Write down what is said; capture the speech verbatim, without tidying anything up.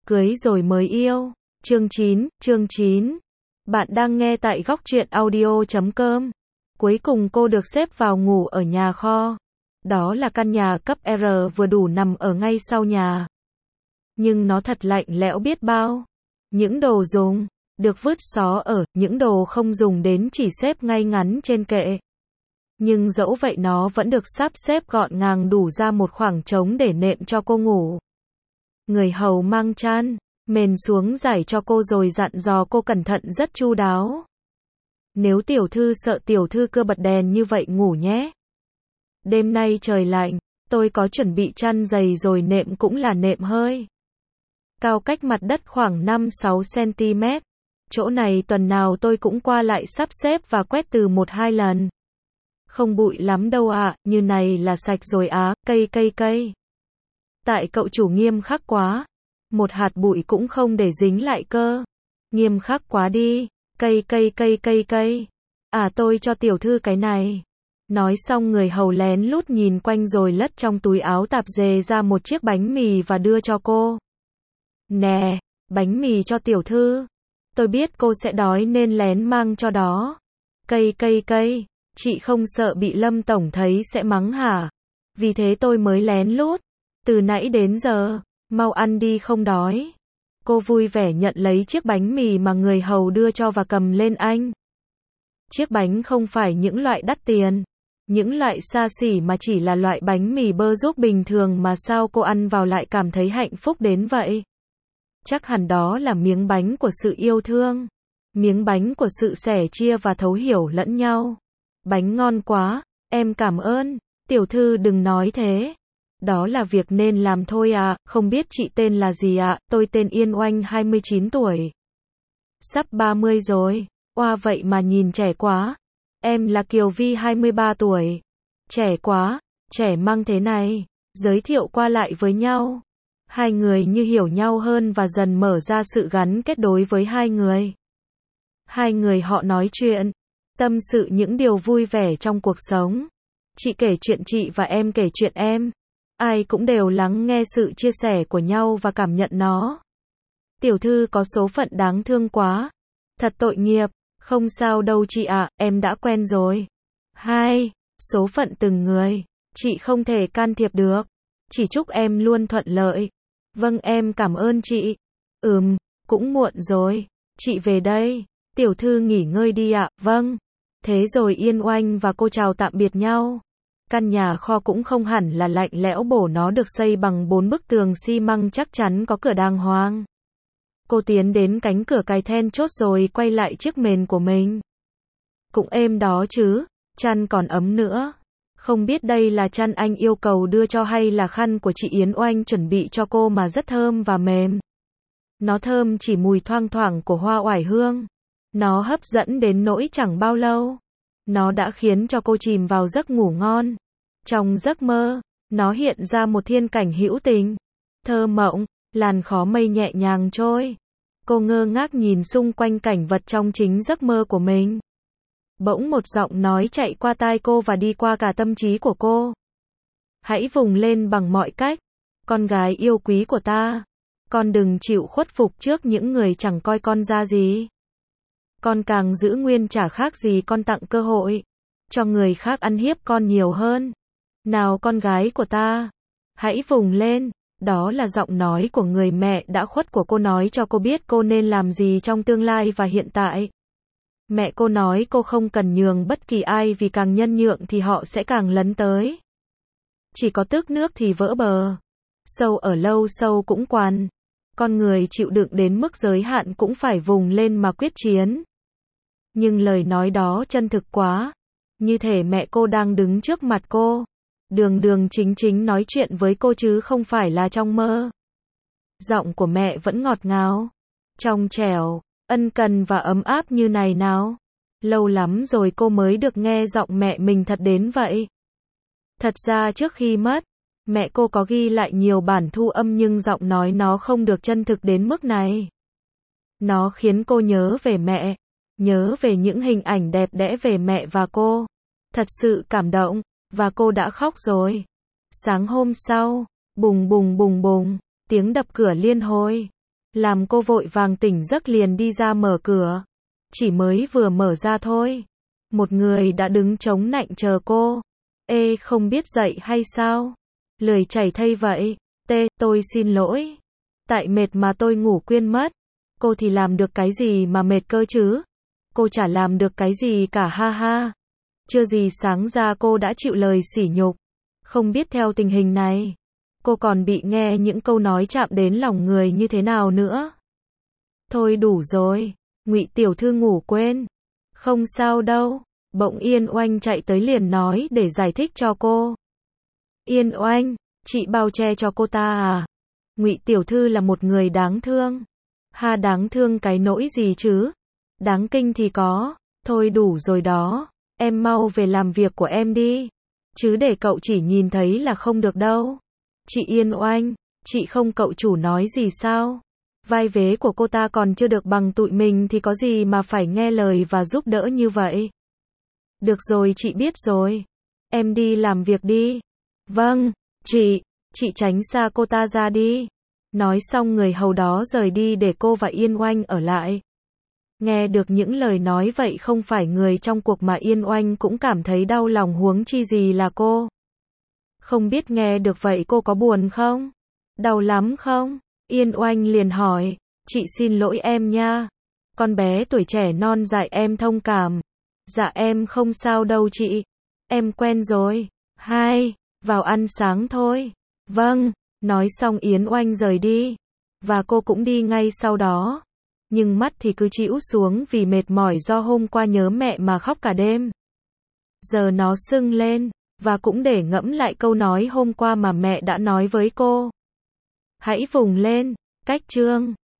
Cưới rồi mới yêu. Chương chín, chương chín. Bạn đang nghe tại góc truyện audio chấm com. Cuối cùng cô được xếp vào ngủ ở nhà kho. Đó là căn nhà cấp R vừa đủ nằm ở ngay sau nhà. Nhưng nó thật lạnh lẽo biết bao. Những đồ dùng được vứt xó ở, những đồ không dùng đến chỉ xếp ngay ngắn trên kệ. Nhưng dẫu vậy nó vẫn được sắp xếp gọn gàng đủ ra một khoảng trống để nệm cho cô ngủ. Người hầu mang chăn mền xuống giải cho cô rồi dặn dò cô cẩn thận rất chu đáo. Nếu tiểu thư sợ tiểu thư cứ bật đèn như vậy ngủ nhé. Đêm nay trời lạnh, tôi có chuẩn bị chăn dày rồi nệm cũng là nệm hơi. Cao cách mặt đất khoảng năm sáu xăng-ti-mét. Chỗ này tuần nào tôi cũng qua lại sắp xếp và quét từ một hai lần. Không bụi lắm đâu ạ, à, như này là sạch rồi á, cây cây cây. Tại cậu chủ nghiêm khắc quá. Một hạt bụi cũng không để dính lại cơ. Nghiêm khắc quá đi. Cây cây cây cây cây. À tôi cho tiểu thư cái này. Nói xong người hầu lén lút nhìn quanh rồi lất trong túi áo tạp dề ra một chiếc bánh mì và đưa cho cô. Nè, bánh mì cho tiểu thư. Tôi biết cô sẽ đói nên lén mang cho đó. Cây cây cây. Chị không sợ bị Lâm Tổng thấy sẽ mắng hả? Vì thế tôi mới lén lút. Từ nãy đến giờ, mau ăn đi không đói. Cô vui vẻ nhận lấy chiếc bánh mì mà người hầu đưa cho và cầm lên anh. Chiếc bánh không phải những loại đắt tiền, những loại xa xỉ mà chỉ là loại bánh mì bơ giúp bình thường mà sao cô ăn vào lại cảm thấy hạnh phúc đến vậy? Chắc hẳn đó là miếng bánh của sự yêu thương, miếng bánh của sự sẻ chia và thấu hiểu lẫn nhau. Bánh ngon quá, em cảm ơn, tiểu thư đừng nói thế. Đó là việc nên làm thôi à, không biết chị tên là gì ạ, à? Tôi tên Yên Oanh hai mươi chín tuổi. Sắp ba mươi rồi, oa vậy mà nhìn trẻ quá. Em là Kiều Vi hai mươi ba tuổi. Trẻ quá, trẻ măng thế này, giới thiệu qua lại với nhau. Hai người như hiểu nhau hơn và dần mở ra sự gắn kết đối với hai người. Hai người họ nói chuyện, tâm sự những điều vui vẻ trong cuộc sống. Chị kể chuyện chị và em kể chuyện em. Ai cũng đều lắng nghe sự chia sẻ của nhau và cảm nhận nó. Tiểu thư có số phận đáng thương quá. Thật tội nghiệp. Không sao đâu chị ạ, em đã quen rồi. Hai, số phận từng người. Chị không thể can thiệp được. Chỉ chúc em luôn thuận lợi. Vâng em cảm ơn chị. Ừm, cũng muộn rồi. Chị về đây. Tiểu thư nghỉ ngơi đi ạ. Vâng. Thế rồi Yên Oanh và cô chào tạm biệt nhau. Căn nhà kho cũng không hẳn là lạnh lẽo bổ, nó được xây bằng bốn bức tường xi măng chắc chắn có cửa đàng hoàng. Cô tiến đến cánh cửa cài then chốt rồi quay lại chiếc mền của mình. Cũng êm đó chứ, chăn còn ấm nữa. Không biết đây là chăn anh yêu cầu đưa cho hay là khăn của chị Yến Oanh chuẩn bị cho cô mà rất thơm và mềm. Nó thơm chỉ mùi thoang thoảng của hoa oải hương. Nó hấp dẫn đến nỗi chẳng bao lâu. Nó đã khiến cho cô chìm vào giấc ngủ ngon. Trong giấc mơ, nó hiện ra một thiên cảnh hữu tình, thơ mộng, làn khói mây nhẹ nhàng trôi. Cô ngơ ngác nhìn xung quanh cảnh vật trong chính giấc mơ của mình. Bỗng một giọng nói chạy qua tai cô và đi qua cả tâm trí của cô. Hãy vùng lên bằng mọi cách, con gái yêu quý của ta. Con đừng chịu khuất phục trước những người chẳng coi con ra gì. Con càng giữ nguyên chả khác gì con tặng cơ hội cho người khác ăn hiếp con nhiều hơn. Nào con gái của ta, hãy vùng lên. Đó là giọng nói của người mẹ đã khuất của cô, nói cho cô biết cô nên làm gì trong tương lai và hiện tại. Mẹ cô nói cô không cần nhường bất kỳ ai vì càng nhân nhượng thì họ sẽ càng lấn tới. Chỉ có tước nước thì vỡ bờ. Sâu ở lâu sâu cũng quằn. Con người chịu đựng đến mức giới hạn cũng phải vùng lên mà quyết chiến. Nhưng lời nói đó chân thực quá. Như thể mẹ cô đang đứng trước mặt cô. Đường đường chính chính nói chuyện với cô chứ không phải là trong mơ. Giọng của mẹ vẫn ngọt ngào, trong trẻo, ân cần và ấm áp như này nào. Lâu lắm rồi cô mới được nghe giọng mẹ mình thật đến vậy. Thật ra trước khi mất, mẹ cô có ghi lại nhiều bản thu âm nhưng giọng nói nó không được chân thực đến mức này. Nó khiến cô nhớ về mẹ, nhớ về những hình ảnh đẹp đẽ về mẹ và cô. Thật sự cảm động, và cô đã khóc rồi. Sáng hôm sau, bùng bùng bùng bùng, tiếng đập cửa liên hồi. làm cô vội vàng tỉnh giấc liền đi ra mở cửa. Chỉ mới vừa mở ra thôi, một người đã đứng chống nạnh chờ cô. Ê, không biết dậy hay sao? Lười chảy thây vậy. Tê, tôi xin lỗi. Tại mệt mà tôi ngủ quên mất. Cô thì làm được cái gì mà mệt cơ chứ? Cô chả làm được cái gì cả ha ha. Chưa gì sáng ra cô đã chịu lời sỉ nhục. Không biết theo tình hình này, cô còn bị nghe những câu nói chạm đến lòng người như thế nào nữa. Thôi đủ rồi, Ngụy tiểu thư ngủ quên. Không sao đâu. Bỗng Yên Oanh chạy tới liền nói để giải thích cho cô. Yên Oanh, chị bao che cho cô ta à? Ngụy tiểu thư là một người đáng thương. Ha, đáng thương cái nỗi gì chứ? Đáng kinh thì có. Thôi đủ rồi đó, em mau về làm việc của em đi. Chứ để cậu chỉ nhìn thấy là không được đâu. Chị Yên Oanh, chị không cậu chủ nói gì sao? Vai vế của cô ta còn chưa được bằng tụi mình thì có gì mà phải nghe lời và giúp đỡ như vậy? Được rồi, chị biết rồi. Em đi làm việc đi. Vâng, chị, chị tránh xa cô ta ra đi. Nói xong người hầu đó rời đi để cô và Yên Oanh ở lại. Nghe được những lời nói vậy không phải người trong cuộc mà Yên Oanh cũng cảm thấy đau lòng, huống chi gì là cô. Không biết nghe được vậy cô có buồn không? Đau lắm không? Yên Oanh liền hỏi. Chị xin lỗi em nha. Con bé tuổi trẻ non dại em thông cảm. Dạ em không sao đâu chị. Em quen rồi. Hai, vào ăn sáng thôi. Vâng, nói xong Yến Oanh rời đi. Và cô cũng đi ngay sau đó. Nhưng mắt thì cứ trĩu xuống vì mệt mỏi do hôm qua nhớ mẹ mà khóc cả đêm. Giờ nó sưng lên, và cũng để ngẫm lại câu nói hôm qua mà mẹ đã nói với cô. Hãy vùng lên, cách chương.